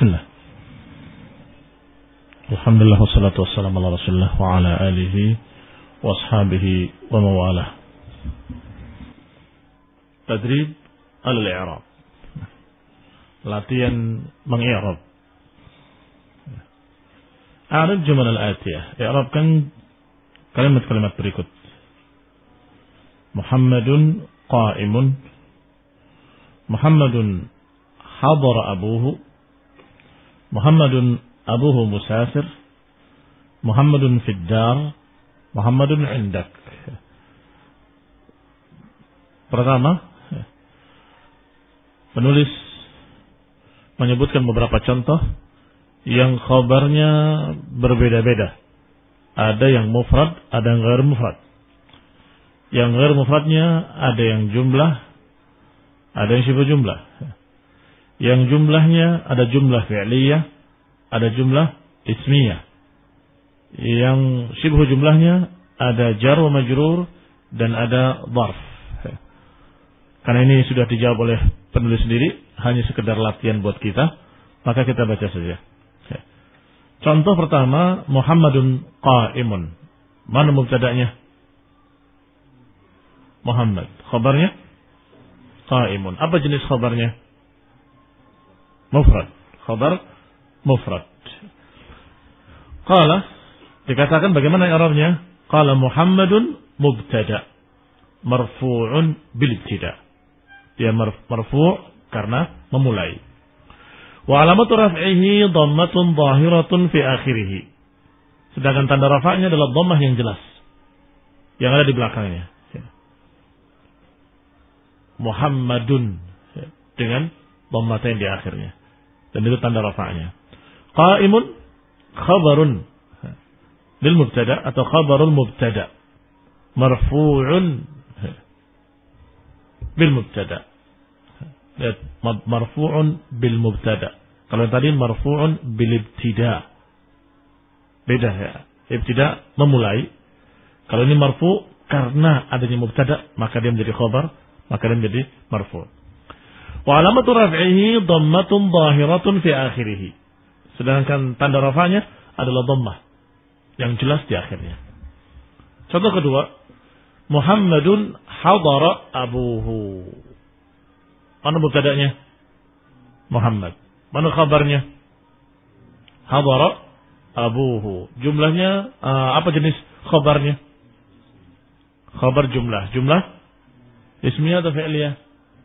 Bismillah. Alhamdulillah wassalatu wassalamu ala Rasulillah wa ala alihi wa ashabihi wa mawalah. Tadrib al-i'rab. Latihan meng-i'rab. A'rib jumal al-atiyah. I'rabkan kalimat-kalimat berikut. Muhammadun qa'imun. Muhammadun hadara abuhu. Muhammadun abuhu musafir. Muhammadun fid dar. Muhammadun indak. Pertama, penulis menyebutkan beberapa contoh yang khabarnya berbeda-beda. Ada yang mufrad, ada yang ghair mufrad. Yang ghair mufradnya ada yang jumlah, ada yang syibhu jumlah. Yang jumlahnya ada jumlah fi'liyah, ada jumlah ismiyah. Yang syibhu jumlahnya ada jar wa majrur dan ada dharf. Karena ini sudah dijawab oleh penulis sendiri, hanya sekedar latihan buat kita, maka kita baca saja. Contoh pertama, Muhammadun qa'imun. Mana mubtada'nya? Muhammad. Khabarnya? Qa'imun. Apa jenis khabarnya? Mufrad. Khabar mufrad. Qala, dikatakan bagaimana i'rabnya? Qala Muhammadun mubtada' marfu'un bil ibtida'. Dia marfu' karena memulai. Wa alamatu raf'ihi dhammatun zahiratun fi akhirih. Sedangkan tanda rafa'nya adalah dhammah yang jelas yang ada di belakangnya. Muhammadun dengan dhammatain di akhirnya. Dan itu tanda rafa'nya. Qa'imun khabarun lil mubtada' atau khabarul mubtada' marfu'un bil mubtada. Lihat, marfu'un bil mubtada. Kalau tadi marfu'un bil ibtida. Beda ya. Ibtida memulai. Kalau ini marfu' karena adanya mubtada, maka dia menjadi khabar, maka dia menjadi marfu'. Wa alamatu raf'ihi dhammatun zahiratun fi akhirih. Sedangkan tanda rafa'nya adalah dhammah yang jelas di akhirnya. Contoh kedua, Muhammadun hadara abuhu. Mana mubtada'nya? Muhammad. Mana khabarnya? Hadara abuhu. Jumlahnya apa jenis khabarnya? Khabar jumlah. Jumlah ismiyah atau fi'liyah?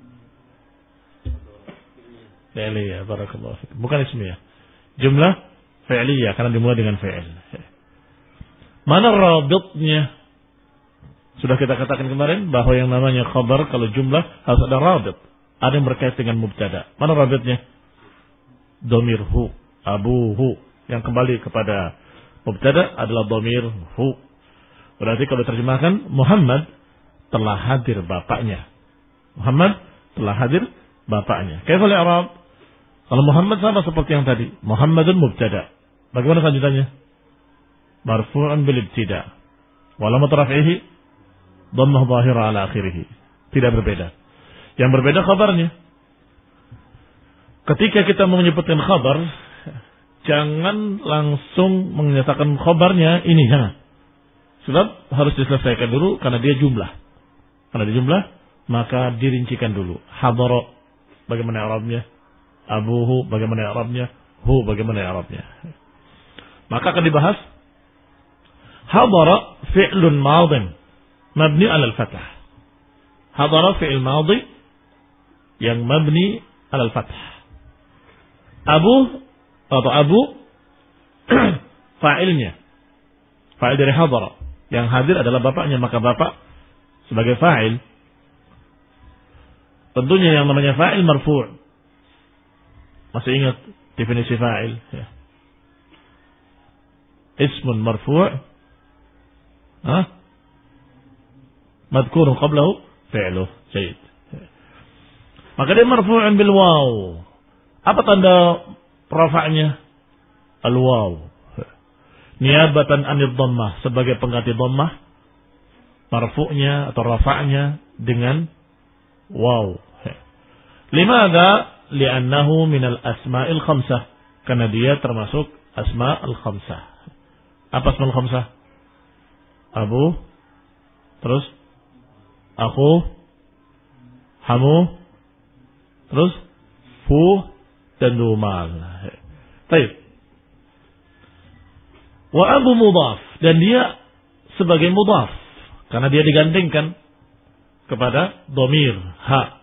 Fi'liyah, barakallahu fiik. Bukan ismiyah. Jumlah fi'liyah karena dimulai dengan fi'il. Mana rabitnya? Sudah kita katakan kemarin bahwa yang namanya khabar kalau jumlah harus ada rabit. Ada yang berkait dengan mubtada. Mana rabitnya? Dhamir hu, abuhu. Yang kembali kepada mubtada adalah dhamir hu. Berarti kalau terjemahkan Muhammad telah hadir bapaknya. Muhammad telah hadir bapaknya. Kaifal i'rab? Kalau Muhammad sama seperti yang tadi. Muhammadun mubtada. Bagaimana lanjutannya? Marfu'un bil ibtida. Wa alamat raf'ihi dhammah zahira ala akhirih. Tidak berbeda. Yang berbeda khabarnya. Ketika kita mau menyebutkan khabar, jangan langsung menyatakan khabarnya ini, jangan. Sebab harus diselesaikan dulu karena dia jumlah. Karena dia jumlah, maka dirincikan dulu. Hadara, bagaimana i'rabnya? Abuhu, bagaimana i'rabnya? Hu, bagaimana i'rabnya? Maka akan dibahas hadara fi'lun madin mabni 'ala al-fathah. Hadara fi'il madhi yang mabni 'ala al-fathah. Abu atau abu fa'ilnya. Fa'il dari hadara. Yang hadir adalah bapaknya, maka bapak sebagai fa'il. Tentunya yang namanya fa'il marfu'. Masih ingat definisi fa'il? Ya. Ismun marfu' madhkurun qablahu fi'luh. Jayid. Maka dia marfu'un bil waw. Apa tanda rafa'nya? Al waw. Niabatan anid dhammah, sebagai pengganti dhammah, marfu'nya atau rafa'nya dengan waw. Limadha? Li'annahu minal asma'il khamsah. Karena dia termasuk asma al-khamsah. Apa asma al-khamsah? Abu, terus aku, hamu, terus fu, dan dumal. Baik. Wa abu mudhaf, dan dia sebagai mudhaf karena dia digandingkan kepada dhamir ha.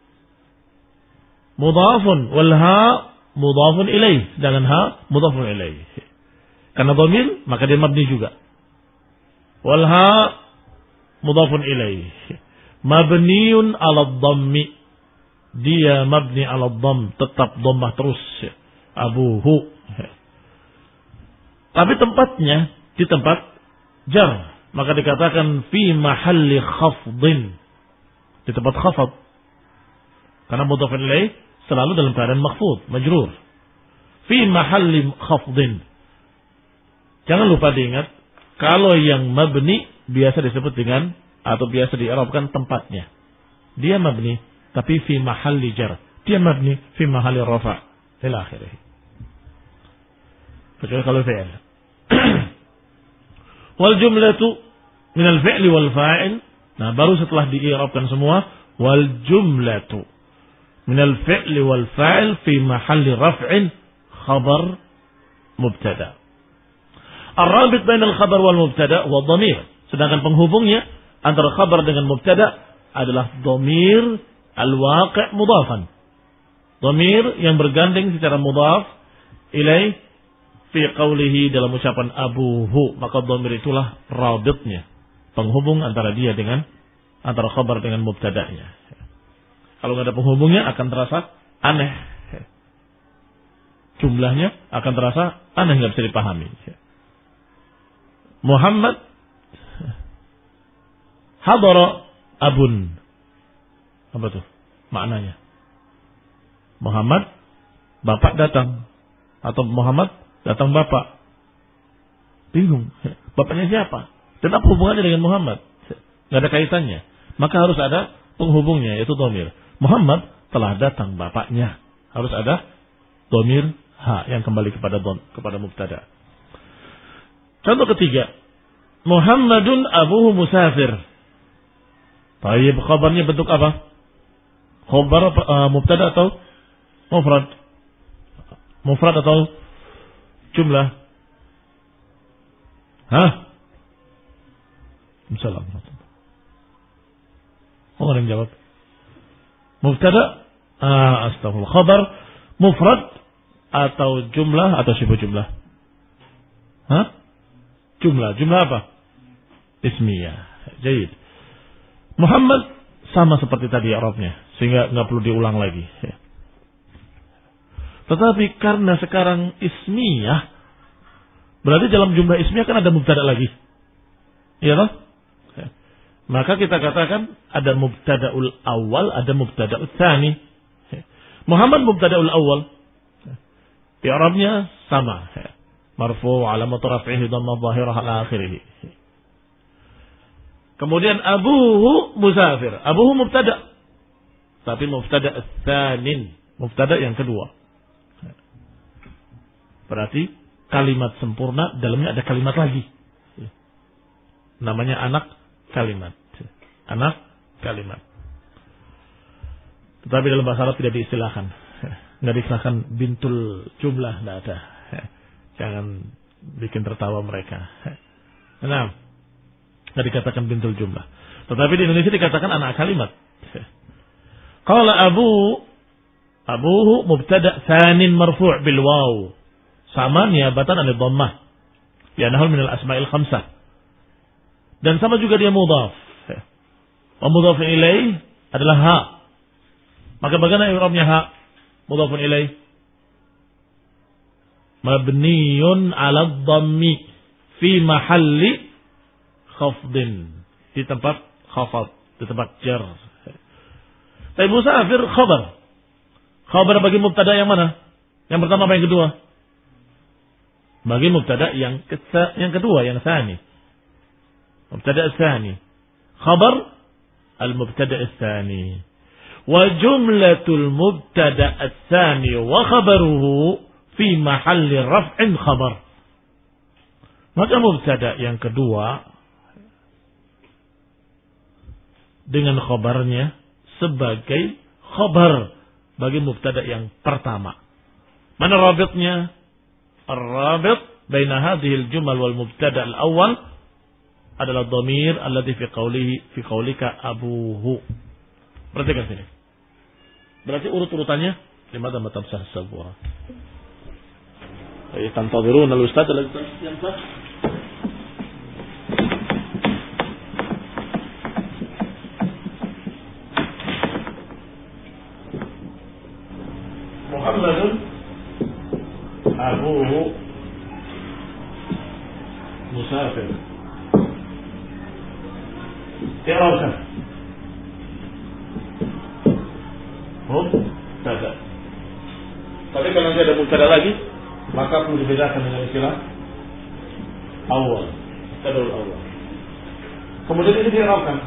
Mudhafun wal ha mudhafun ilaih, dengan ha mudhafun ilaih. Karena dhamir maka dia mabni juga. Wal ha mudhafun ilaih. Mabniun 'ala dhammi. Dia mabni 'ala dhamm, tetap dhammah terus. Abuhu. Tapi tempatnya di tempat jar, maka dikatakan fi mahalli khafdin, di tempat khafad. Karena mudhaf ilaih selalu dalam keadaan makhfud, majrur. Fi mahalli khafdin. Jangan lupa diingat, kalau yang mabni biasa disebut dengan atau biasa di'rabkan tempatnya. Dia mabni, tapi fi mahalli jar. Dia mabni fi mahalli rafa' ila akhirih. Kecuali kalau fi'il. Wal jumlatu min al-fi'li wal fa'il. Nah, baru setelah di'rabkan semua, wal jumlatu min al-fi'li wal fa'il fi mahalli raf'in khabar mubtada. Ar-rabit bain al-khabar wal mubtada wa dhamir. Sedangkan penghubungnya antara khabar dengan mubtada adalah dhamir al-waqi' mudhafan. Dhamir yang bergandeng secara mudhaf ilaih fi qawlihi, dalam ucapan abuhu, maka dhamir itulah rabitnya, penghubung antara dia dengan, antara khabar dengan mubtada'nya. Kalau nggak ada penghubungnya akan terasa aneh. Jumlahnya akan terasa aneh, nggak bisa dipahami. Muhammad hadara abun. Apa tuh maknanya? Muhammad bapak datang, atau Muhammad datang bapak. Bingung. Bapaknya siapa? Dan apa hubungannya dengan Muhammad? Nggak ada kaitannya. Maka harus ada penghubungnya, yaitu dhamir. Muhammad telah datang bapaknya. Harus ada dhamir ha yang kembali kepada mubtada. Contoh ketiga. Muhammadun abuhu musafir. Tayyib, khabarnya bentuk apa? Khabar mubtada atau mufrad? Mufrad atau jumlah? Hah? Assalamualaikum. Oh, ada yang jawab. Mubtada, astagfirullah. Khabar mufrad atau jumlah atau sifat jumlah? Hah? Jumlah. Jumlah apa? Ismiyah. Jayid. Muhammad sama seperti tadi i'rabnya, sehingga nggak perlu diulang lagi. Tetapi karena sekarang ismiyah, berarti dalam jumlah ismiyah kan ada mubtada lagi. Iya toh? Maka kita katakan ada mubtada'ul awal, ada mubtada'ul tsani. Muhammad mubtada'ul awal. I'rabnya sama. Marfu' alamat raf'ihi dhammah dhahirah ala akhirih. Kemudian abuhu musafir. Abuhu mubtada'. Tapi mubtada' tsanin, mubtada' yang kedua. Berarti kalimat sempurna dalamnya ada kalimat lagi. Namanya anak kalimat. Anak kalimat. Tetapi dalam bahasa Arab tidak diistilahkan. Tidak diistilahkan bintul jumlah, tidak ada. Jangan bikin tertawa mereka. Nah, tidak dikatakan bintul jumlah. Tetapi di Indonesia dikatakan anak kalimat. Qala abuhu mubtada' tsanin marfu' bil waw. Sama niabatan anil dhammah. Ya nahul minal asma'il khamsah. Dan sama juga dia mudhaf. Wa mudhaf ilaih adalah ha. Maka bagaimana i'rabnya ha? Mudhafun ilaih mabniyun 'ala dhammi fi mahalli khafdin, di tempat khafad, di tempat jar. Tapi musafir khabar. Khabar bagi mubtada yang mana? Yang pertama apa yang kedua? Bagi mubtada yang kedua, yang tsani. Mubtada tsani. Khabar al-mubtada tsani. Wa jumlatul mubtada tsani wa khabaruhu fi mahalli raf'in khabar. Maka mubtada yang kedua dengan khabarnya sebagai khabar bagi mubtada yang pertama. Mana rabitnya? Ar-rabit baina hadhihi al-jumal wal mubtada al-awwal adalah dhamir alladhi fi qaulika abuhu. Perhatikan sini. Berarti urut-urutannya limadha matabsah sabura. Ay tantadiruna al-ustad alladhi yamsah. Muhammadun abuhu musafir. I'rabkan. Mubtada. Tapi kalau nanti ada mubtada lagi, maka perlu dibedakan dengan istilah awal. Mubtadaul awal. Kemudian ini di'rabkan.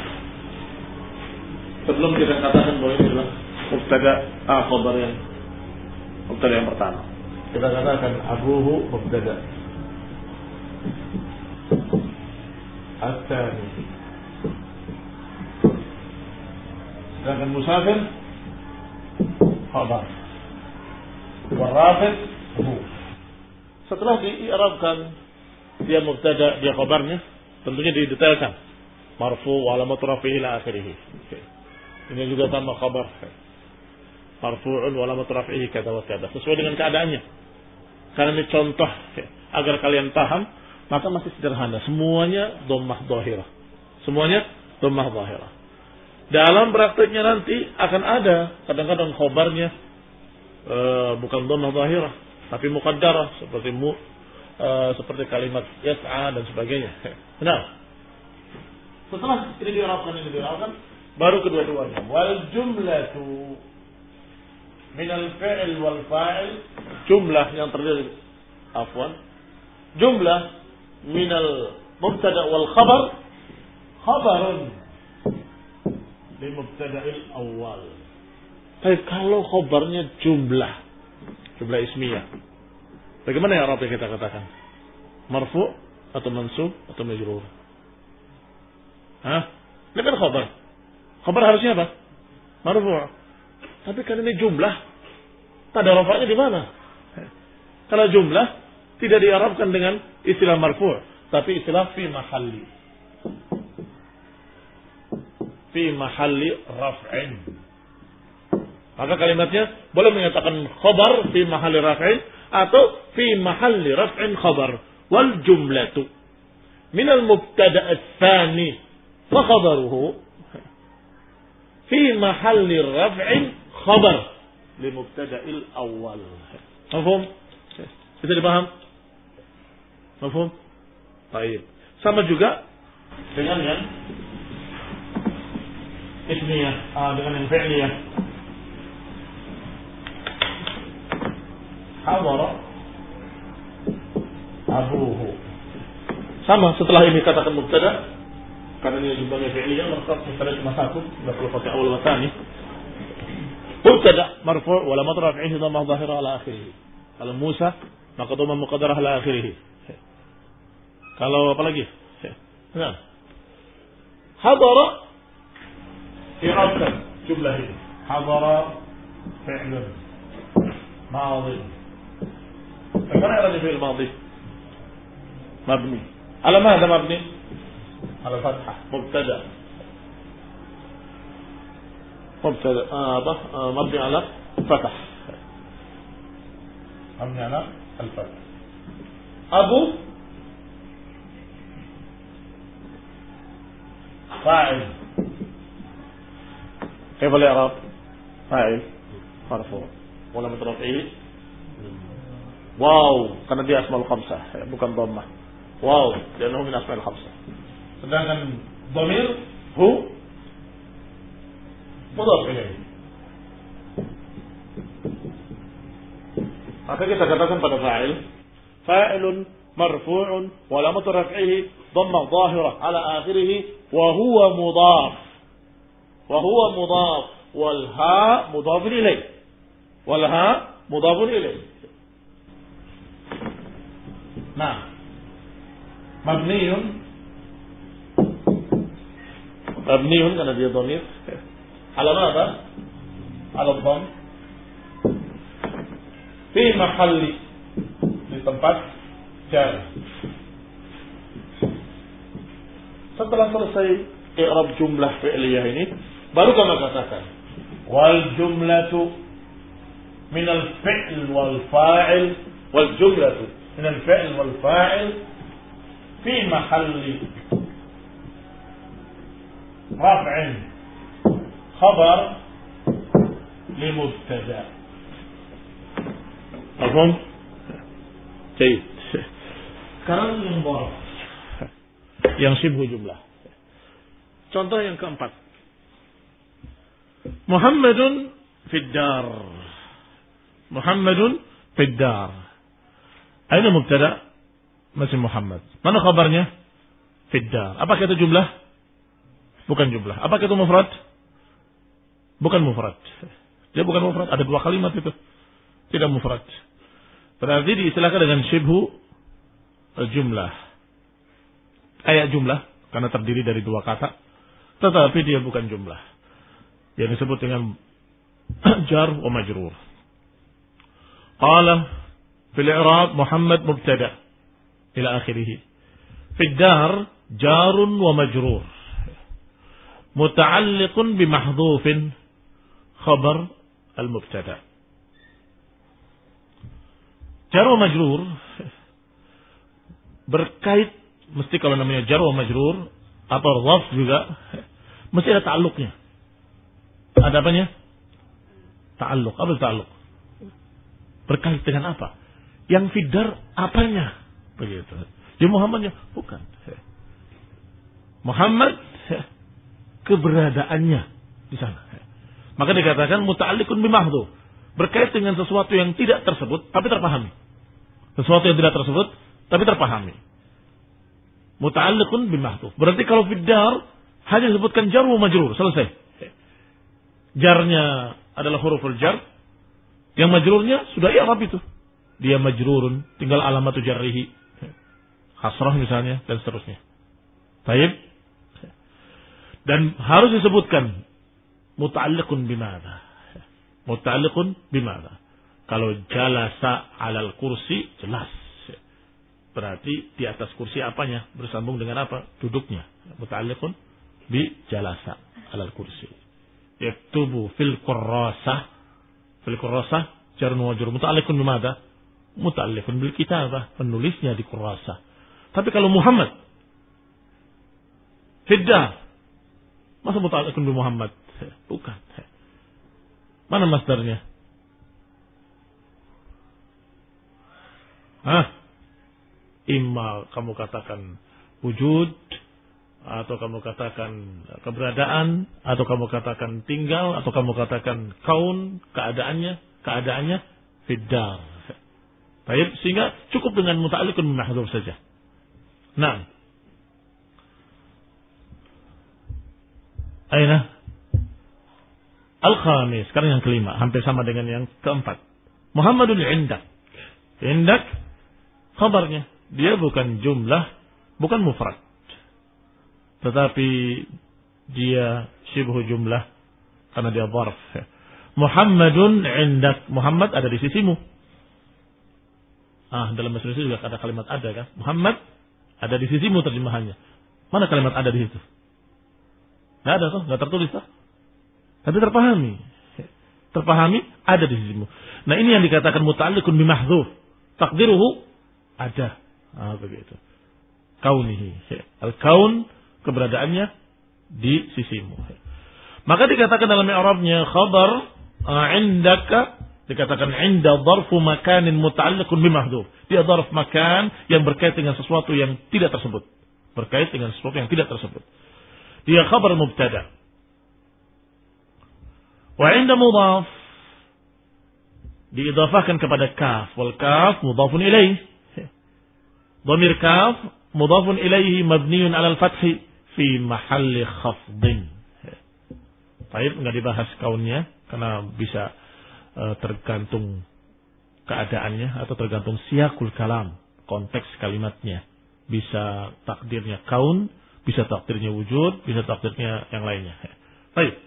Sebelum kita katakan bahwa ini adalah mubtada khabar yang mubtada yang pertama. Kita katakan abuhu mubtada. At-tsani. Sedangkan musafir khabar. Warafid hu. Setelah di'irabkan dia mubtada, dia khabarnya, tentunya didetailkan. Marfu wa alamat rafihi ila akhirih. Ini juga sama khabar. Marfu'un wa alamat rafihi kada wa kada. Sesuai dengan keadaannya. Karena ini contoh agar kalian paham, maka masih sederhana. Semuanya dhammah dhahirah. Semuanya dhammah dhahirah. Dalam prakteknya nanti akan ada kadang-kadang khabarnya bukan dhammah dhahirah, tapi muqaddarah seperti kalimat yas'a dan sebagainya. Benar. Setelah ini diarahkan, baru kedua-duanya. Wal jumlatu min al-fi'l wal fa'il, jumlah yang terdiri jumlah min al-mubtada wal khabar khabarun li mubtada'il awal. Tapi kalau khabarnya jumlah ismiyah, bagaimana ya Arab kita katakan? Marfu' atau mansub atau majrur? Ini kan khabar. Khabar harusnya apa? Marfu'. Tapi kan ini jumlah, tak ada rafa'nya di mana? Kalau jumlah tidak diarabkan dengan istilah marfu', tapi istilah fi mahalli raf'in. Maka kalimatnya boleh menyatakan khabar fi mahalli raf'in atau fi mahalli raf'in khabar. Wal jumlatu min al mubtada' ats-tsani wa khabaruhu fi mahalli raf'in khabar li mubtada'il awal. Mafhum? Bisa dipaham? Mafhum? Baik. Sama juga dengan yang ismiyah, dengan yang fi'liyah. Hadara abuhu. Sama setelah ini katakan mubtada, karena ini jumlahnya fi'liyah, maka mubtada cuma satu, enggak perlu pakai awal wa tsani. Mubtada marfu' wa alamat raf'ihi dhammah dhahirah ala akhirih. Kalau Musa maka dhammah muqaddarah ala akhirih. Kalau apa lagi? Nah. Hadara i'rabkan jumlah ini. Hadara fi'lun madhi. Bagaimana i'rabnya fi'il madhi? Mabni. Ala madha mabni? Ala fathah. Mubtada. مبني على الفتح. مبني على الفتح. أبو فاعل. كيف الإعراب؟ فاعل مرفوع ولا مترفعه واو karena dia asmaul khamsah bukan dhammah. Wow, لأنه من أسماء الخمسة. Sedangkan dhamir hu mudhaf ilaih. Maka kita katakan pada fa'ilun marfu'un wa alamatu raf'ihi dhammah dhahirah ala akhirih wa huwa mudhaf wal ha mudhafun ilaih. Nah, mabniun karena dia dhamir. Ala apa? Ala dhamm. Fi mahalli, di tempat jar. Setelah selesai i'rab jumlah fi'liyah ini, baru kami katakan wal jumlatu min al fi'l wal fa'il, wal jumlatu min al fi'l wal fa'il fi mahalli raf'in khabar li mubtada. Paham? Baik. Sekarang yang bawah, yang sibuk jumlah. Contoh yang keempat. Muhammadun fid dar. Muhammadun fid dar. Aina mubtada? Masih Muhammad. Mana khabarnya? Fid dar. Apakah itu jumlah? Bukan jumlah. Apakah itu mufrad? Bukan mufrad. Dia bukan mufrad. Ada dua kalimat itu. Tidak mufrad. Berarti diistilahkan dengan syibhu jumlah. Kayak jumlah. Karena terdiri dari dua kata. Tetapi dia bukan jumlah. Yang disebut dengan jar wa majrur. Qala fil i'rab Muhammad mubtada ila akhirih. Fid dar jarun wa majrur. Muta'alliqun bi mahdhufin khabar al-mubtada. Jar wa majrur berkait, mesti kalau namanya jar wa majrur atau dhaf juga mesti ada ta'alluqnya. Ada apanya? Ta'alluq. Apa ta'alluq? Berkait dengan apa? Yang fidar apanya? Begitu. Ya Muhammadnya? Bukan. Muhammad keberadaannya di sana. Maka dikatakan muta'alliqun bimahdhu. Berkait dengan sesuatu yang tidak tersebut tapi terpahami. Sesuatu yang tidak tersebut tapi terpahami. Muta'alliqun bimahdhu. Berarti kalau fidar hanya disebutkan jar wa majrur, selesai. Jarnya adalah huruful jar. Yang majrurnya sudah i'rab itu. Dia majrurun, tinggal alamatu jarrihi. Kasrah misalnya dan seterusnya. Baik. Dan harus disebutkan muta'alliqun bimadha. Muta'alliqun bimadha. Kalau jalasa 'alal kursi jelas. Berarti di atas kursi apanya? Bersambung dengan apa? Duduknya. Muta'alliqun bi jalasa 'alal kursi. Yaktubu fil kurrasah. Fil kurrasah jarun wa majrur. Muta'alliqun bimadha? Muta'alliqun bil kitabah. Penulisnya di kurrasah. Tapi kalau Muhammad fiddah, masa muta'alliqun bi Muhammad? Bukan. Mana masdarnya? Imma kamu katakan wujud, atau kamu katakan keberadaan, atau kamu katakan tinggal, atau kamu katakan kaun, keadaannya fiddar. Baik, sehingga cukup dengan muta'alliqun bi mahdhuf saja. Nah, aina al-khamis, sekarang yang kelima, hampir sama dengan yang keempat. Muhammadun indak. Indak khabarnya, dia bukan jumlah, bukan mufrad. Tetapi dia syibhu jumlah karena dia dharf. Muhammadun indak, Muhammad ada di sisimu. Dalam bahasa Indonesia juga ada kalimat ada kan? Muhammad ada di sisimu terjemahannya. Mana kalimat ada di situ? Enggak ada toh, enggak tertulis toh. Tapi terpahami. Terpahami ada di sisimu. Nah, ini yang dikatakan muta'alliqun bi mahdhuf. Taqdiruhu ada. Begitu. Kaunihi. Al-kaun keberadaannya di sisimu. Maka dikatakan dalam i'rabnya khabar indaka, dikatakan inda dharfu makanin muta'alliqun bi mahdhuf. Dia dharf makan yang berkait dengan sesuatu yang tidak tersebut. Berkait dengan sesuatu yang tidak tersebut. Dia khabar mubtada. Wa inda mudhaf diidhafahkan kepada kaf, wal kaf mudhafun ilaih. Dhamir kaf mudhafun ilaihi mabniun 'ala al-fath fi mahalli khafdin. Baik, enggak dibahas kaunnya karena bisa tergantung keadaannya atau tergantung siyaqul kalam. konteks kalimatnya. Bisa takdirnya kaun, bisa takdirnya wujud, bisa takdirnya yang lainnya. Baik.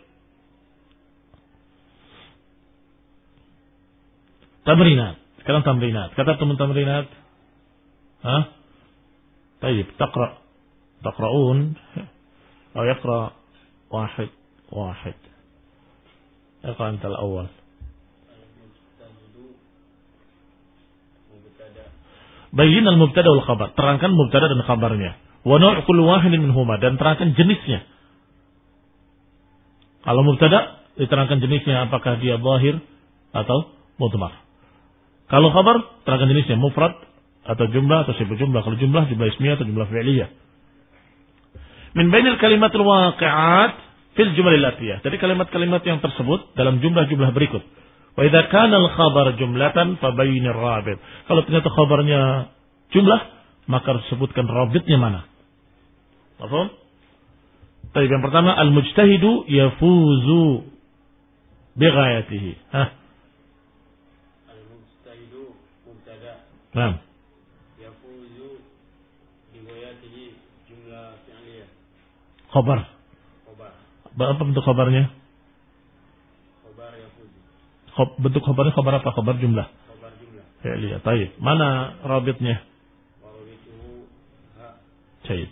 Tamrinat. Sekarang tamrinat. Kata teman tamrinat. Hah? Baik, taqra'un atau yaqra wahid. Iqra antal awal. Bayyin al-mubtada wal khabar. Terangkan mubtada dan khabarnya. Wa naw' kulli wahidin minhuma, dan terangkan jenisnya. Kalau mubtada diterangkan jenisnya, apakah dia zahir atau mudmar. Kalau khabar terangkan jenisnya, mufrad atau jumlah atau sifat jumlah. Kalau jumlah ismiyah atau jumlah fi'liyah. Min bainil kalimatil waqi'at fil jumalil atiyah. Dari kalimat-kalimat yang tersebut dalam jumlah-jumlah berikut. Wa idza kana al-khabar jumlatan fa bayyinir rabit. Kalau ternyata khabarnya jumlah, maka sebutkan rabitnya mana. Paham? Baik, yang pertama al-mujtahidu yafuzu bighayatihi. Al-mujtahidu mubtada. Naam. Yafuzu bighayatihi jumlah fi'liyah. Khabar. Apa bentuk khabarnya? Khabar yafuzu. Bentuk khabarnya khabar apa? Khabar jumlah. Khabar jumlah. Fi'liyah. Baik. Mana rabitnya? Rabituhu ha. Baik.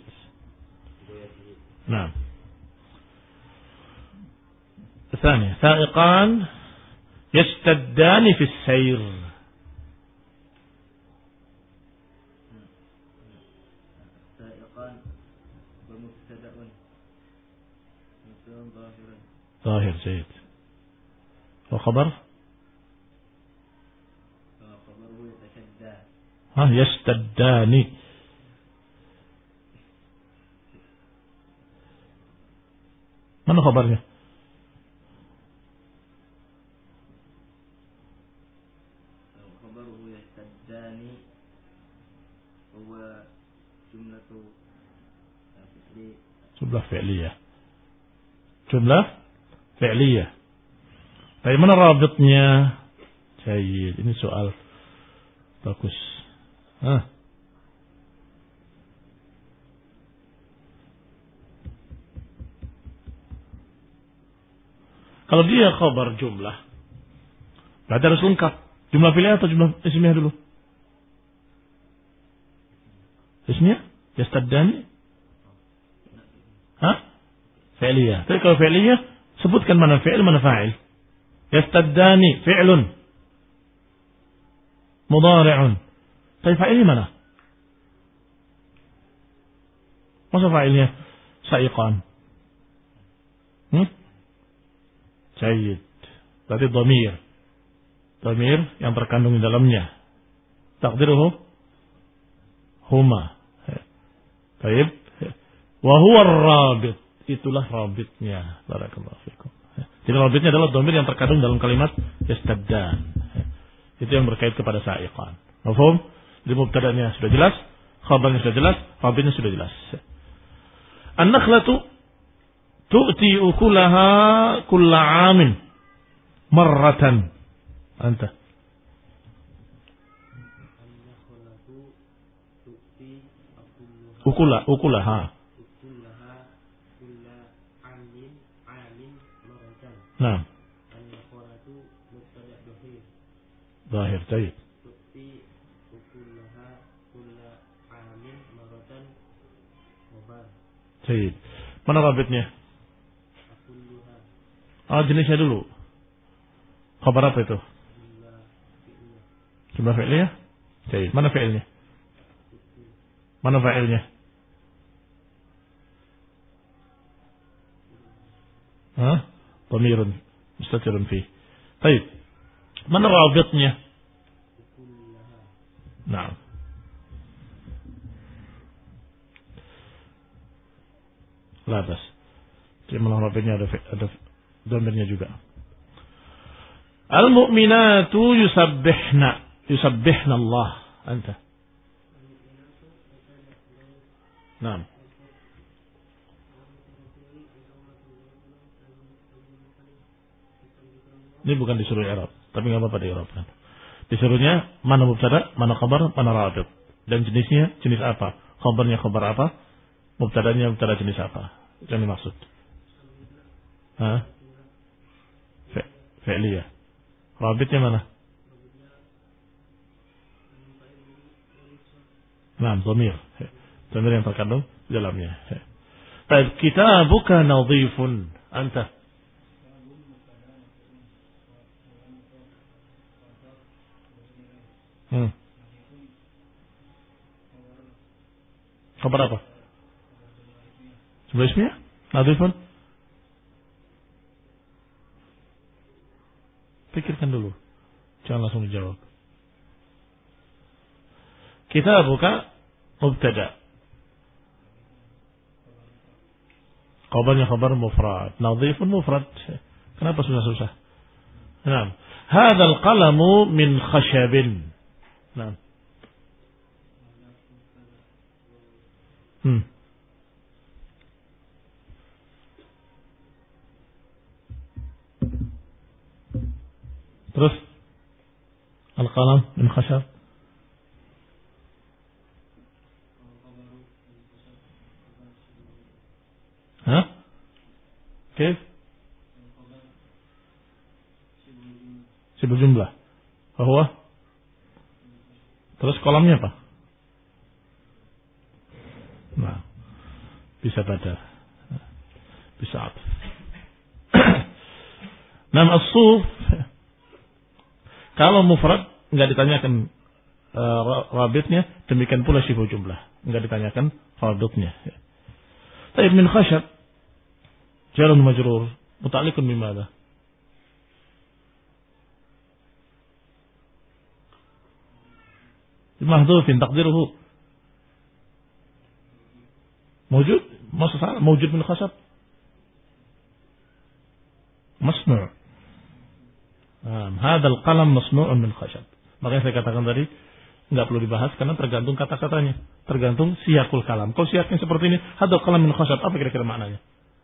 Nah. الثانية سائقان يشتدان في السير. سائقان بمبتدأ ظاهر جيد. وخبر خبره يتشدان يشتدان. mana khabarnya? Jumlah fi'liyah. Jumlah fi'liyah. Tapi mana rabitnya? Jayid. Ini soal bagus. Kalau dia khabar jumlah, berarti harus lengkap. Jumlah fi'liyah atau jumlah ismiyah dulu? Ismiyah? Yastaddani? Fi'liyah. Tapi kalau fi'liyah, sebutkan mana fi'il, mana fa'il. Yastaddani fi'lun mudhari'un. Tapi fa'ilnya mana? Masa fa'ilnya sa'iqan? Jayid. Berarti dhamir. Dhamir yang terkandung di dalamnya. Takdiruhu huma. Baik. Wa huwa ar-rabit. Itulah rabitnya. Barakallahu fikum. Jadi rabitnya adalah dhamir yang terkandung dalam kalimat yastaddan. Itu yang berkait kepada sa'iqan. Mafhum? Jadi mubtada'nya sudah jelas, khabarnya sudah jelas, rabitnya sudah jelas. An-nakhlatu tu'ti ukulaha kulla 'amin marratan. Anta. An-nakhlatu tu'ti ukulaha kulla 'amin marratan. Naam. An-nakhlatu mubtada' dhahir. Dhahir, baik. Tu'ti ukulaha kulla 'amin marratan khabar. Baik. Mana rabitnya? Jenisnya dulu. Khabar apa itu? Jumlah fi'liyah? Baik. Mana fi'ilnya? Mana fa'ilnya? Dhamirun mustatirun fi. Baik. Mana rabitnya? Nah. Labas. Jadi mana rabitnya ada dhamirnya juga. Al-mu'minatu yusabbihna Allah. Anta. Naam. Ini bukan disuruh i'rab, tapi enggak apa-apa di i'rabkan. Disuruhnya mana mubtada, mana khabar, mana rabit. Dan jenisnya jenis apa? Khabarnya khabar apa? Mubtadanya mubtada jenis apa? Itu yang dimaksud. Hah? Fi'liyah. Rabitnya mana? Nah, dhamir. Dhamir yang terkandung di dalamnya. Baik, kitabuka nadhifun. Anta. Khabar apa? Jumlah ismiyah? Nadhifun? Pikirkan dulu. Jangan langsung dijawab. Kitabuka mubtada. Khabarnya khabar mufrad. Nadhifun mufrad. Kenapa susah-susah? Nah, hadzal qalamu min khashabin. Nah. Terus al-qalam min khashab. Hah? Kif? Sibuk jumlah. Bahwa? Terus kolamnya apa? Nah, bisa badal. Bisa apa? Nama as-suf. Kalau mufrad enggak ditanyakan rabitnya, demikian pula sibuk jumlah, enggak ditanyakan rabitnya. Tapi min khashab jarun majrur muta'alliqun bimadha? Mahdhufin taqdiruhu mawjud, maksud salah mawjud min khashab masnu'. Hadzal qalam masnu'un min khashab. Makanya saya katakan tadi enggak perlu dibahas karena tergantung kata-katanya, tergantung siyaqul kalam. Kalau siyaqnya seperti ini, hadzal qalam min khashab, apa kira-kira maknanya?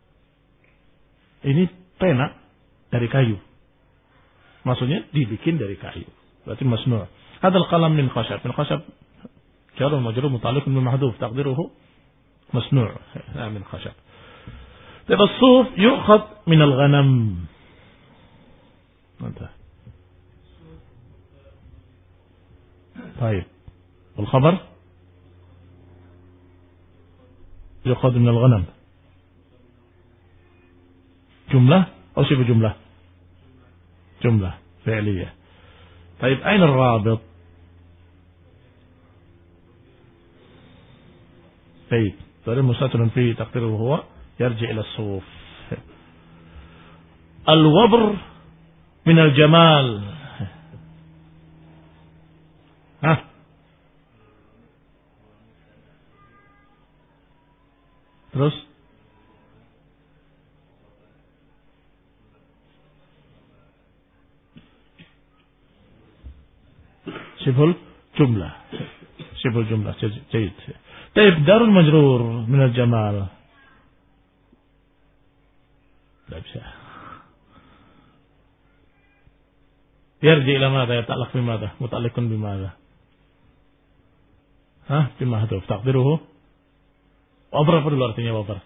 Ini pena dari kayu. Maksudnya dibikin dari kayu. Berarti masnu'. Hadzal qalam min khashab. Min khashab jar wa majrur muta'alliqun bil mahdhuf taqdiruhu masnu'. Min khashab. As-suf yu'khadh min al-ghanam. انتهى. طيب والخبر يؤخذ من الغنم جملة أو شبه جملة؟ جملة فعلية. طيب أين الرابط؟ طيب ضمير مستتر فيه تقديره هو يرجع إلى الصوف. الوبر minal jamal. Hah? Terus? Siful jumlah. Siful jumlah. Jayid. Taib darul majrur minal jamal. Tidak bisa. يرجع إلى ماذا؟ يتعلق بماذا؟ متعلق بماذا؟ بمحذوف تقديره wabar. Apa dulu artinya wabar?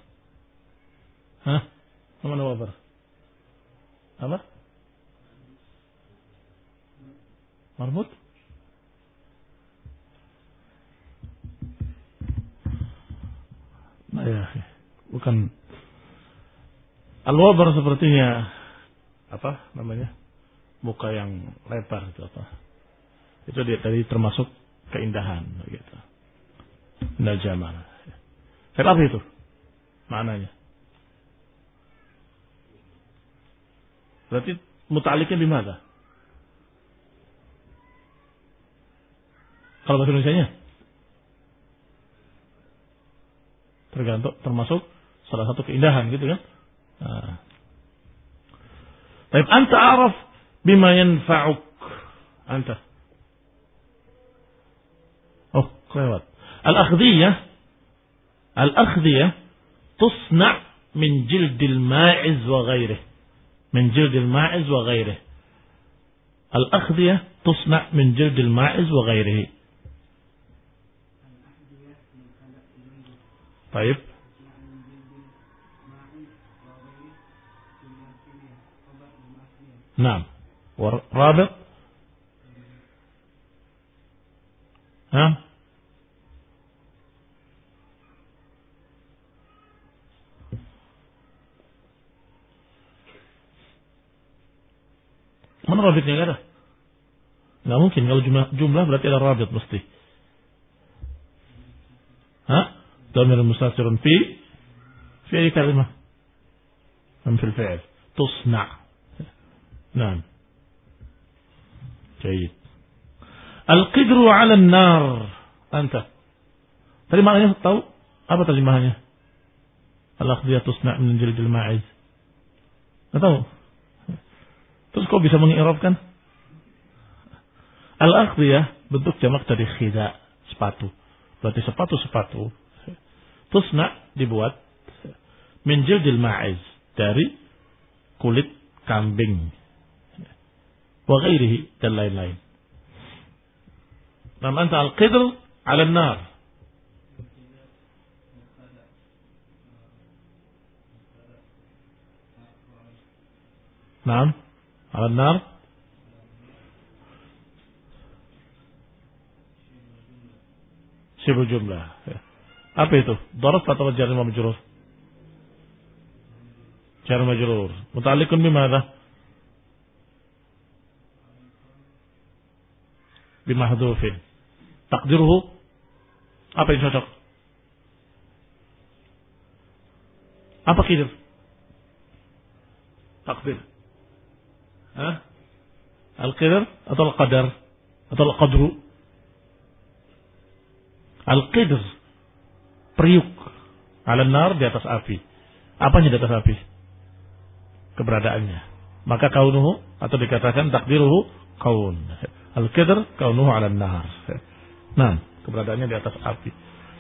Mana wabar? Apa? Marmut? Nah ya, bukan. Al-wabar sepertinya apa namanya? Muka yang lebar itu apa? Itu dia tadi termasuk keindahan gitu. Minal jamal. Apa itu? Maknanya. Berarti muta'alliqnya di mana? Kalau bahasa Indonesianya? Tergantung, termasuk salah satu keindahan gitu kan? Nah. Tapi anta araf bima yanfa'uk. Anta. Oh, kelewat. Al-akhdiyah tusna' min jildil ma'iz wa ghairih. Min jildil ma'iz wa ghairih. Al-akhdiyah tusna' min jildil ma'iz wa ghairih. Baik. Naam. Warabit. Hah? Mana rabitnya? Enggak ada. Enggak mungkin kalau jumlah berarti ada rabit mesti. Hah? Dhamir mustatirun fi أي كلمة أم في الفعل تصنع. نعم جيد. القدر على النار. أنت tadi maknanya tahu apa terjemahannya? Al-aqdiyah tusna' min jildil ma'iz. Enggak tahu. Terus kok bisa mengi'rabkan? Al-aqdiyah bentuk jamak dari khida, sepatu. Berarti sepatu-sepatu. Tusna' dibuat min jildil ma'iz, dari kulit kambing. Wa ghairihi, dan lain-lain. Nama anta al-qidr ala an-nar. Naam, ala an-nar. Sibul jumlah. Apa itu? Dharaf atau jar majrur? Jar majrur. Muta'alliqun bimadha? Bimahdhufin. Taqdiruhu apa yang cocok? Apa qidr? Taqdir. Hah? Al-qidr atau al-qadar atau al-qadru? Al-qidr, periuk ala nar, di atas api. Apanya di atas api? Keberadaannya. Maka kaunuhu atau dikatakan takdiruhu kaun. Al-qidr kaunuhu ala nar. Nah, keberadaannya di atas api.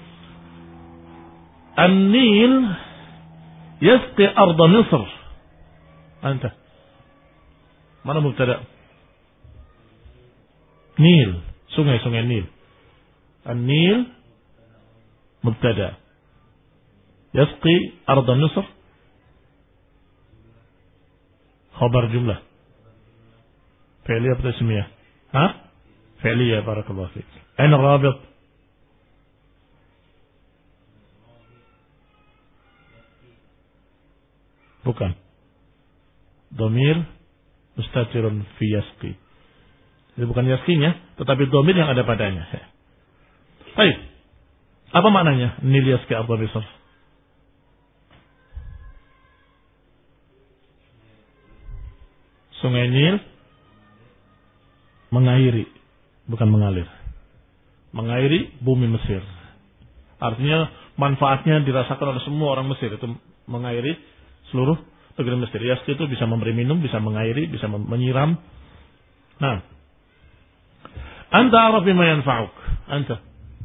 An-Nil yasqi arda Misr. Anta. Mana mubtada? Nil, sungai-sungai Nil. An-Nil mubtada. Yasqi arda Misr khabar jumlah. Fi'liyah atau ismiyah? Hah? Fi'liyah, barakallahu fiik. Aina rabit? Bukan. Dhamir mustatirun fi yasqi. Jadi bukan yasqinya, tetapi dhamir yang ada padanya. Baik. Apa maknanya? Nil yasqi arda Misr. Sungai Nil mengairi, bukan mengalir. Mengairi bumi Mesir. Artinya manfaatnya dirasakan oleh semua orang Mesir. Itu mengairi seluruh negeri Mesir. Yasqi itu bisa memberi minum, bisa mengairi, bisa menyiram. Nah, anta araf bima yanfa'uk. Anta.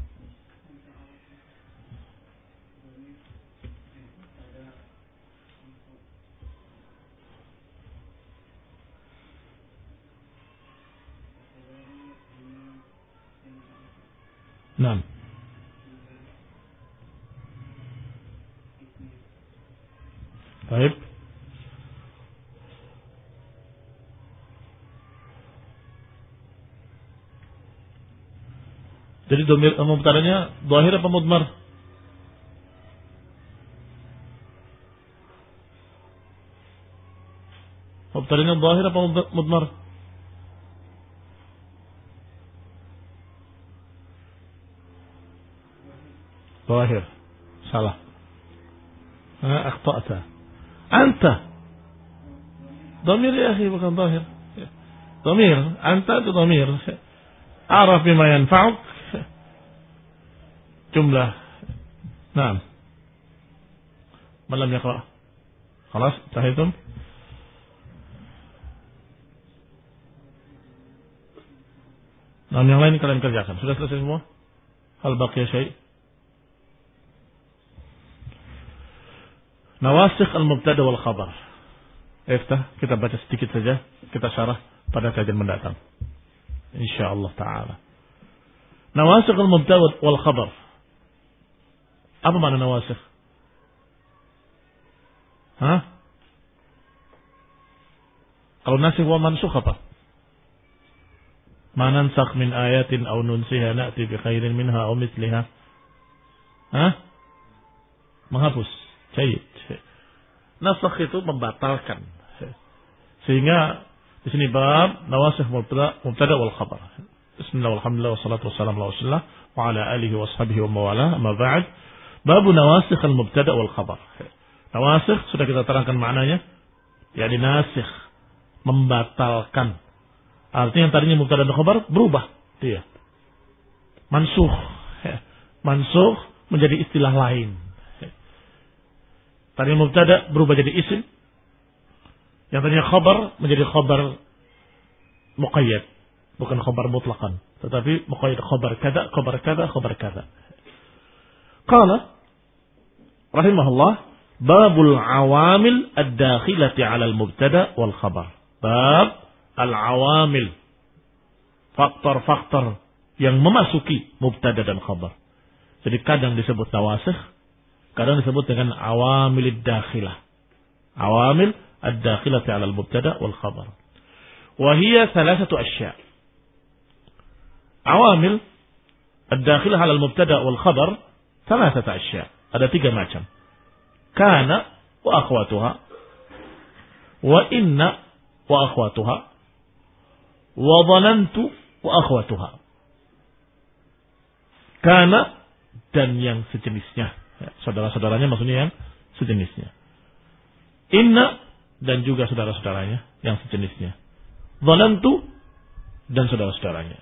Nah. Baik. Jadi dhamir mubtadanya dhahir apa mudmar? Mubtadanya dhahir apa mudmar? Dhahir. Salah. Akhta'ta. Anta. Dhamir ya akhi, bukan dhahir. Dhamir. Anta itu dhamir. Araf bima yanfa'uk. Jumlah. Naam. Man lam yaqra'. Khalas, tahaytum. Nah, yang lain kalian kerjakan. Sudah selesai semua? Hal baqiya syai'? Nawasikh al-mubtada wal khabar. Iftah, kita baca sedikit saja, kita syarah pada kajian mendatang. Insyaallah taala. Nawasikh al-mubtada wal khabar. Apa makna nawasikh? Kalau nasikh wa mansukh apa? Ma nansakh min ayatin aw nunsiha na'ti bi khairin minha aw mithliha. Menghapus. Jayid. Nasakh itu membatalkan. Sehingga di sini bab nawasikh mubtada wal khabar. Bismillah walhamdulillah wassalatu wassalamu ala Rasulillah wa ala alihi wa sahbihi wa mawala. Amma ba'd. Bab nawasikh al mubtada wal khabar. Nawasikh sudah kita terangkan maknanya. Yani nasikh, membatalkan. Artinya yang tadinya mubtada dan khabar berubah dia. Mansukh. Mansukh menjadi istilah lain. Tadinya mubtada berubah jadi isim. Yang tadinya khabar menjadi khabar muqayyad, bukan khabar mutlaqan, tetapi muqayyad khabar kada, khabar kada, khabar kada. Qala rahimahullah, babul awamil ad-dakhilati 'ala al-mubtada wal khabar. Bab al-awamil, faktor-faktor yang memasuki mubtada dan khabar. Jadi kadang disebut nawasikh, kadang disebut dengan awamilid dakhilah. Awamil ad-dakhilati 'ala al-mubtada wal khabar. Wa hiya thalathatu asya'. Awamil ad-dakhilah 'ala al-mubtada wal khabar thalathatu asya'. Ada 3 macam. Kana wa akhwatuha, wa inna wa akhwatuha, wa dhanantu wa akhwatuha. Kana dan yang sejenisnya. Saudara-saudaranya maksudnya yang sejenisnya. Inna dan juga saudara-saudaranya yang sejenisnya. Dhanantu dan saudara-saudaranya.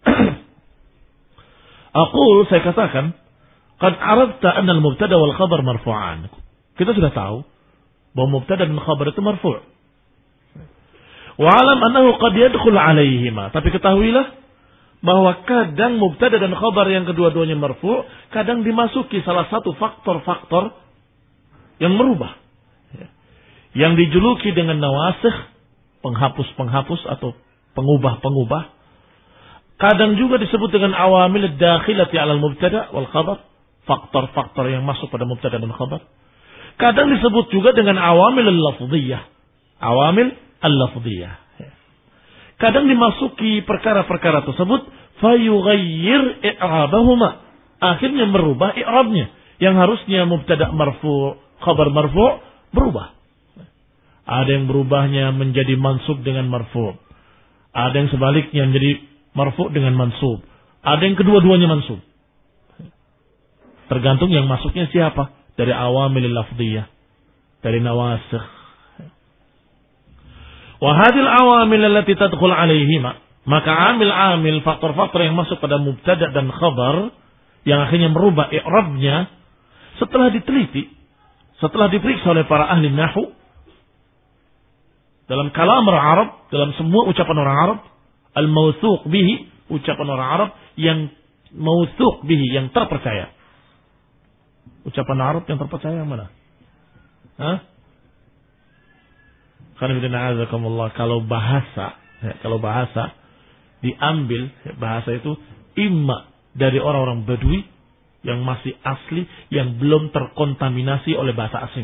Aqul, saya katakan, qad arafta anna al-mubtada wal khabar marfu'an. Kita sudah tahu bahwa mubtada dan khabar itu marfu'. Wa alam annahu qad yadkhul 'alaihima. Tapi ketahuilah bahwa kadang mubtada dan khabar yang kedua-duanya marfu', kadang dimasuki salah satu faktor-faktor yang merubah. Yang dijuluki dengan nawasikh, penghapus-penghapus atau pengubah-pengubah. Kadang juga disebut dengan awamil ad-dakhilati 'ala al-mubtada wal khabar, faktor-faktor yang masuk pada mubtada dan khabar. Kadang disebut juga dengan awamil al-lafdhiyah, awamil al-lafdhiyah. Kadang dimasuki perkara-perkara tersebut fayughayyir i'rabahuma, akhirnya merubah i'rabnya. Yang harusnya mubtada marfu', khabar marfu' berubah. Ada yang berubahnya menjadi mansub dengan marfu'. Ada yang sebaliknya menjadi marfu' dengan mansub. Ada yang kedua-duanya mansub. Tergantung yang masuknya siapa. Dari awamil lafdhiyah, dari nawasikh. Wa hadhil awamil allati tadkhul 'alaihima, maka amil-amil, faktor-faktor yang masuk pada mubtada dan khabar yang akhirnya merubah i'rabnya, setelah diteliti, setelah diperiksa oleh para ahli nahwu, dalam kalam orang Arab, dalam semua ucapan orang Arab, al-mawthuq bihi, ucapan orang Arab yang mawthuq bihi, yang terpercaya. Ucapan Arab yang terpercaya yang mana? Kalau bahasa diambil, bahasa itu imma dari orang-orang Badui yang masih asli, yang belum terkontaminasi oleh bahasa asing.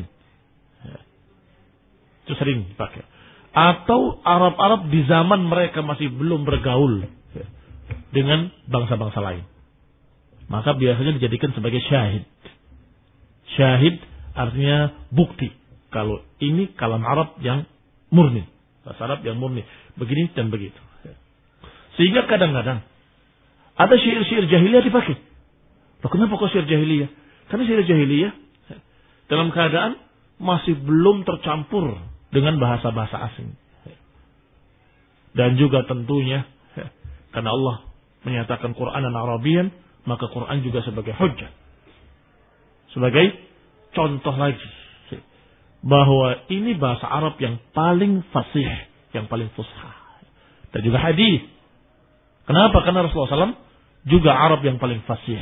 Itu sering dipakai. Atau Arab-Arab di zaman mereka masih belum bergaul dengan bangsa-bangsa lain. Maka biasanya dijadikan sebagai syahid. Syahid artinya bukti. Kalau ini kalam Arab yang murni. Bahasa Arab yang murni. Begini dan begitu. Sehingga kadang-kadang ada syair-syair jahiliyah dipakai. Loh, kenapa kok syair jahiliyah? Karena syair jahiliyah dalam keadaan masih belum tercampur dengan bahasa-bahasa asing. Dan juga tentunya karena Allah menyatakan Qur'anan Arabian, maka Quran juga sebagai hujjah. Sebagai contoh lagi bahwa ini bahasa Arab yang paling fasih, yang paling fusha. Dan juga hadis. Kenapa? Karena Rasulullah SAW juga Arab yang paling fasih.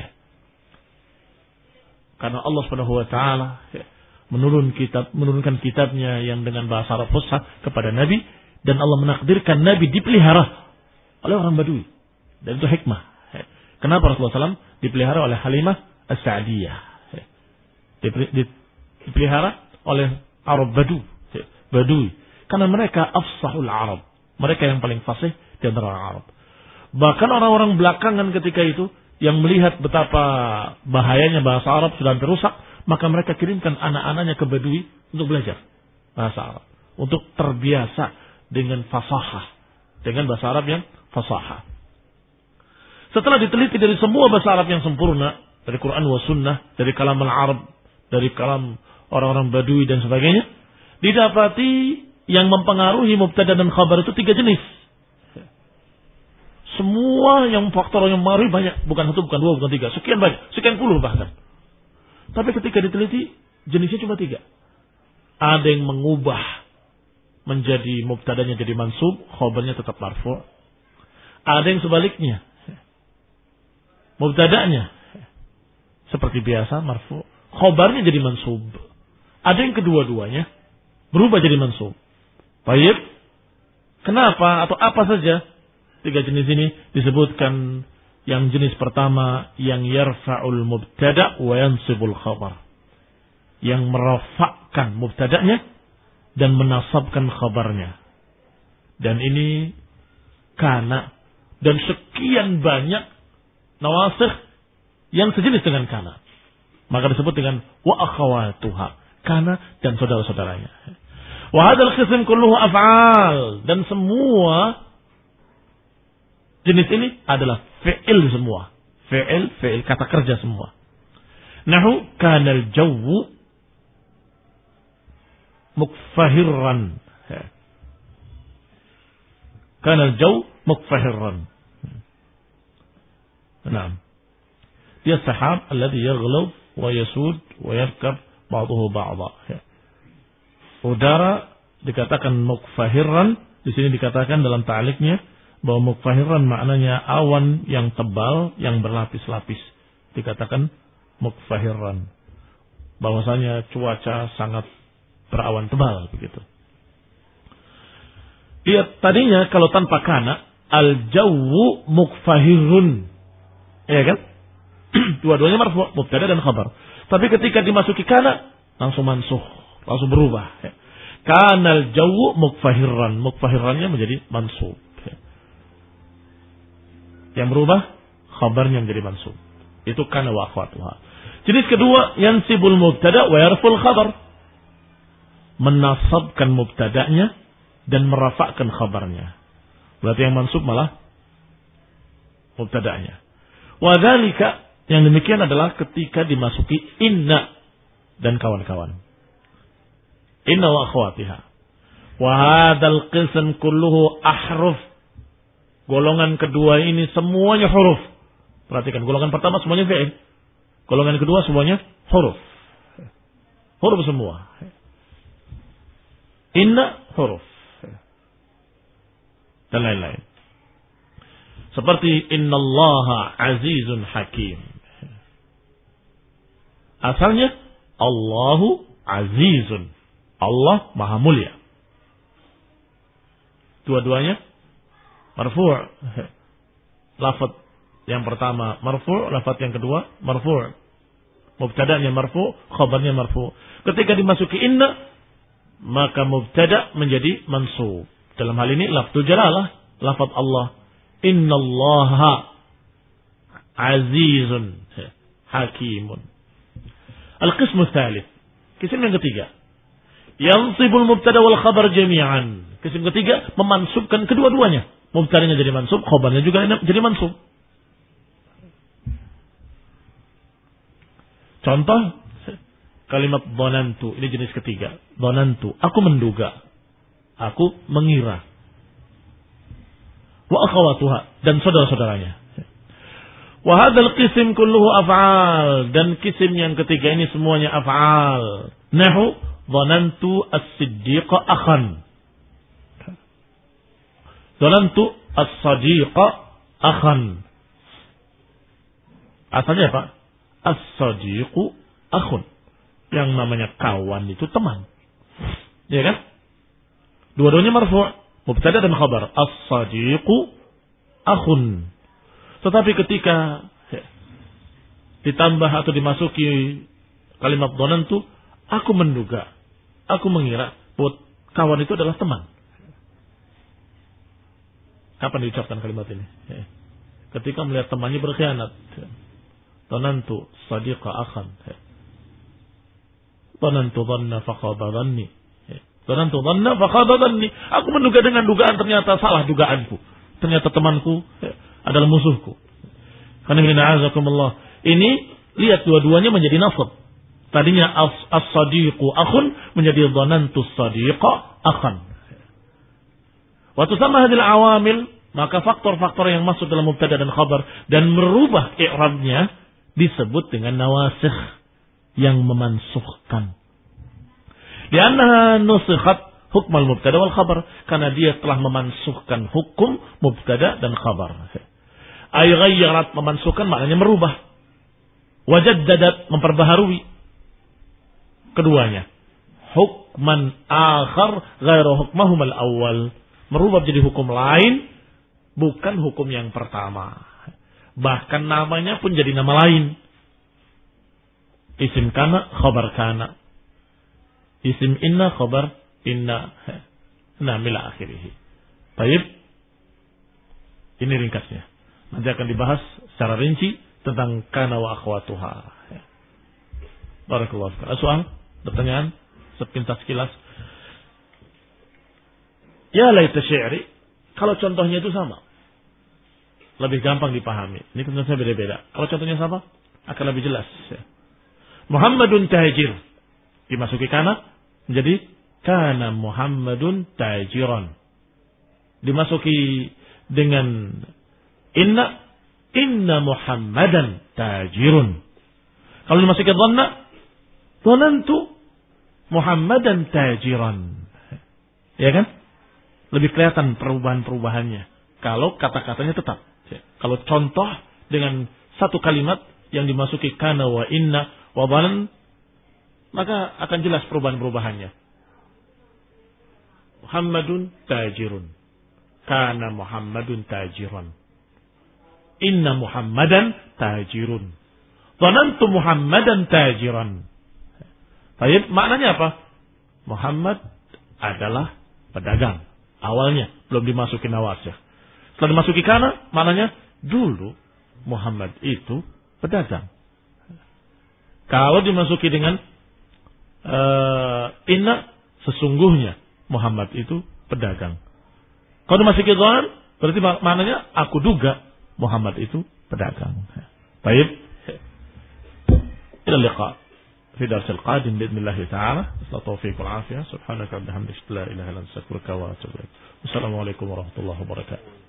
Karena Allah Subhanahu wa taala menurunkan kitabnya yang dengan bahasa Arab fusha kepada Nabi, dan Allah menakdirkan Nabi dipelihara oleh orang Badui. Dan itu hikmah. Kenapa Rasulullah SAW dipelihara oleh Halimah As-Sa'diyah? Dipelihara oleh Arab Badui. Karena mereka afsahul Arab. Mereka yang paling fasih di antara Arab. Bahkan orang-orang belakangan ketika itu yang melihat betapa bahayanya bahasa Arab sudah terusak, maka mereka kirimkan anak-anaknya ke Badui untuk belajar bahasa Arab. Untuk terbiasa dengan fasahah. Dengan bahasa Arab yang fasahah. Setelah diteliti dari semua bahasa Arab yang sempurna, dari Quran wa Sunnah, dari kalam al-Arab, dari kalam orang-orang Badui dan sebagainya, didapati yang mempengaruhi mubtada dan khabar itu 3 jenis. Semua yang faktor yang mempengaruhi banyak, bukan 1, bukan 2, bukan 3, sekian banyak, sekian puluh bahkan. Tapi ketika diteliti, jenisnya cuma 3. Ada yang mengubah menjadi mubtadanya jadi mansub, khabarnya tetap marfu'. Ada yang sebaliknya. Mubtadanya seperti biasa marfu', khabarnya jadi mansub. Ada yang kedua-duanya berubah jadi mansub. Baik. Kenapa atau apa saja 3 jenis ini disebutkan? Yang jenis pertama yang yarfa'ul mubtada' wa yansibul khabar. Yang merafa'kan mubtada'nya dan menasabkan khabarnya. Dan ini kana dan sekian banyak nawasikh yang sejenis dengan kana. Maka disebut dengan wa akhawatuha, kana dan saudara-saudaranya. Wa hadzal qism kulluhu af'al, dan semua jenis ini adalah fi'il semua. Fi'il kata kerja semua. Nahu kanal jawwu mukfahirran. Kanal jaw mukfahirran. Naam. Dia sahab alladhi yaghlub wa yasud wa yarkab ba'dahu ba'dha. Udara dikatakan mukfahirran, di sini dikatakan dalam ta'liqnya bahwa mukfahirran maknanya awan yang tebal yang berlapis-lapis. Dikatakan mukfahirran. Bahwasanya cuaca sangat berawan tebal begitu. Lihat tadinya kalau tanpa kana al-jawwu mukfahirun. Ya kan? Dua-duanya marfu', mubtada dan khabar. Tapi ketika dimasuki kana langsung mansuh, langsung berubah. Kanal jawwu mukfahirran. Mukfahirrannya menjadi mansub. Yang berubah khabarnya menjadi mansub. Itu kana wa akhwatuha. Jenis kedua yansibul mubtada wa yarful khabar. Menasabkan mubtada'nya dan merafa'kan khabarnya. Berarti yang mansub malah mubtada'nya. Wa dzalika, yang demikian adalah ketika dimasuki inna dan kawan-kawan. Inna wa akhwatiha. Wa hadzal qism kulluhu ahruf. Golongan kedua ini semuanya huruf. Perhatikan, golongan pertama semuanya fi'il. Golongan kedua semuanya huruf. Huruf semua. Inna huruf. Dan lain-lain. Seperti innallaha azizun hakim. Asalnya Allahu azizun. Allah maha mulia. Dua-duanya marfu'. Lafaz yang pertama marfu', lafaz yang kedua marfu'. Mubtada'nya marfu', khabarnya marfu'. Ketika dimasuki inna, maka mubtada' menjadi mansub. Dalam hal ini lafzul jalalah, lafaz Allah. Innallaha azizun hakimun. Al-qismu tsalits. Qism yang ketiga. Yansibul mubtada wal khabar jami'an. Qism ketiga memansubkan kedua-duanya. Mubtadanya jadi mansub, khabarnya juga jadi mansub. Contoh kalimat dhanantu, ini jenis ketiga. Dhanantu, aku menduga. Aku mengira. Wa akhawatuha, dan saudara-saudaranya. Wa hadzal qism kulluhu af'al, dan qism yang ketiga ini semuanya af'al. Nahu dhanantu as-siddiqa akhan. Dhanantu as-sadiqa akhan. Asalnya apa? As-sadiqu akhun. Yang namanya kawan itu teman. Ya kan? Dua-duanya marfu', mubtada dan khabar. As-sadiqu akhun. Tetapi ketika ditambah atau dimasuki Kalimat dhanantu, aku menduga, aku mengira bahwa kawan itu adalah teman. Kapan diucapkan kalimat ini? Ketika melihat temannya berkhianat. Dhanantu sadiqa akhan. Dhanantu dhanna faqaba dhanni. Dhanantu dhanna faqaba dhanni. Aku menduga dengan dugaan, ternyata salah dugaanku. Ternyata temanku adalah musuhku. Ini lihat dua-duanya menjadi nasab. Tadinya as-sadiqu akhun menjadi dhanantu sadiqa akhan. Wa tusamma hadhil awamil, maka faktor-faktor yang masuk dalam mubtada dan khabar dan merubah i'rabnya disebut dengan nawasikh, yang memansukhkan. Li'annaha nusikhat hukmal mubtada wal khabar, karena dia telah memansukhkan hukum mubtada dan khabar. Ay ghayyarat, memansukhkan maknanya merubah. Wajaddadat, memperbaharui keduanya. Hukman akhar ghairu hukmahum al-awwal, merubah menjadi hukum lain, bukan hukum yang pertama. Bahkan namanya pun jadi nama lain. Isim kana, khabar kana. Isim inna, khabar inna. Nah, mila akhirih. Baik. Ini ringkasnya. Nanti akan dibahas secara rinci tentang kana wa akhwatuha. Barakallahu fiik. Soal, pertanyaan, sepintas kilas. Ya laita syi'ri, kalau contohnya itu sama, lebih gampang dipahami. Ini contohnya beda-beda. Kalau contohnya sama, akan lebih jelas. Muhammadun tajir, dimasuki kana, menjadi kana Muhammadun tajiran. Dimasuki dengan inna Muhammadan tajirun. Kalau dimasuki dhanna, dhanantu Muhammadan tajiran. Ya kan? Lebih kelihatan perubahan-perubahannya. Kalau kata-katanya tetap. Kalau contoh dengan satu kalimat yang dimasuki kana wa inna wa dhanan, maka akan jelas perubahan-perubahannya. Muhammadun tajirun. Kana Muhammadun tajiran. Inna Muhammadan tajirun. Dhanantu Muhammadan tajiran. Baik, maknanya apa? Muhammad adalah pedagang. Awalnya belum dimasuki nawasikh. Setelah dimasuki kana, maknanya dulu Muhammad itu pedagang. Kalau dimasuki dengan inna, sesungguhnya Muhammad itu pedagang. Kalau dimasuki dhanan, berarti maknanya aku duga Muhammad itu pedagang. Baik. Ila liqa fi darsil qadim biidznillah ta'ala. Taufiq wal afiyah. Subhanaka wa bihamdika la ilaha illa anta astaghfiruka wa atubu ilaik. Wassalamualaikum warahmatullahi wabarakatuh.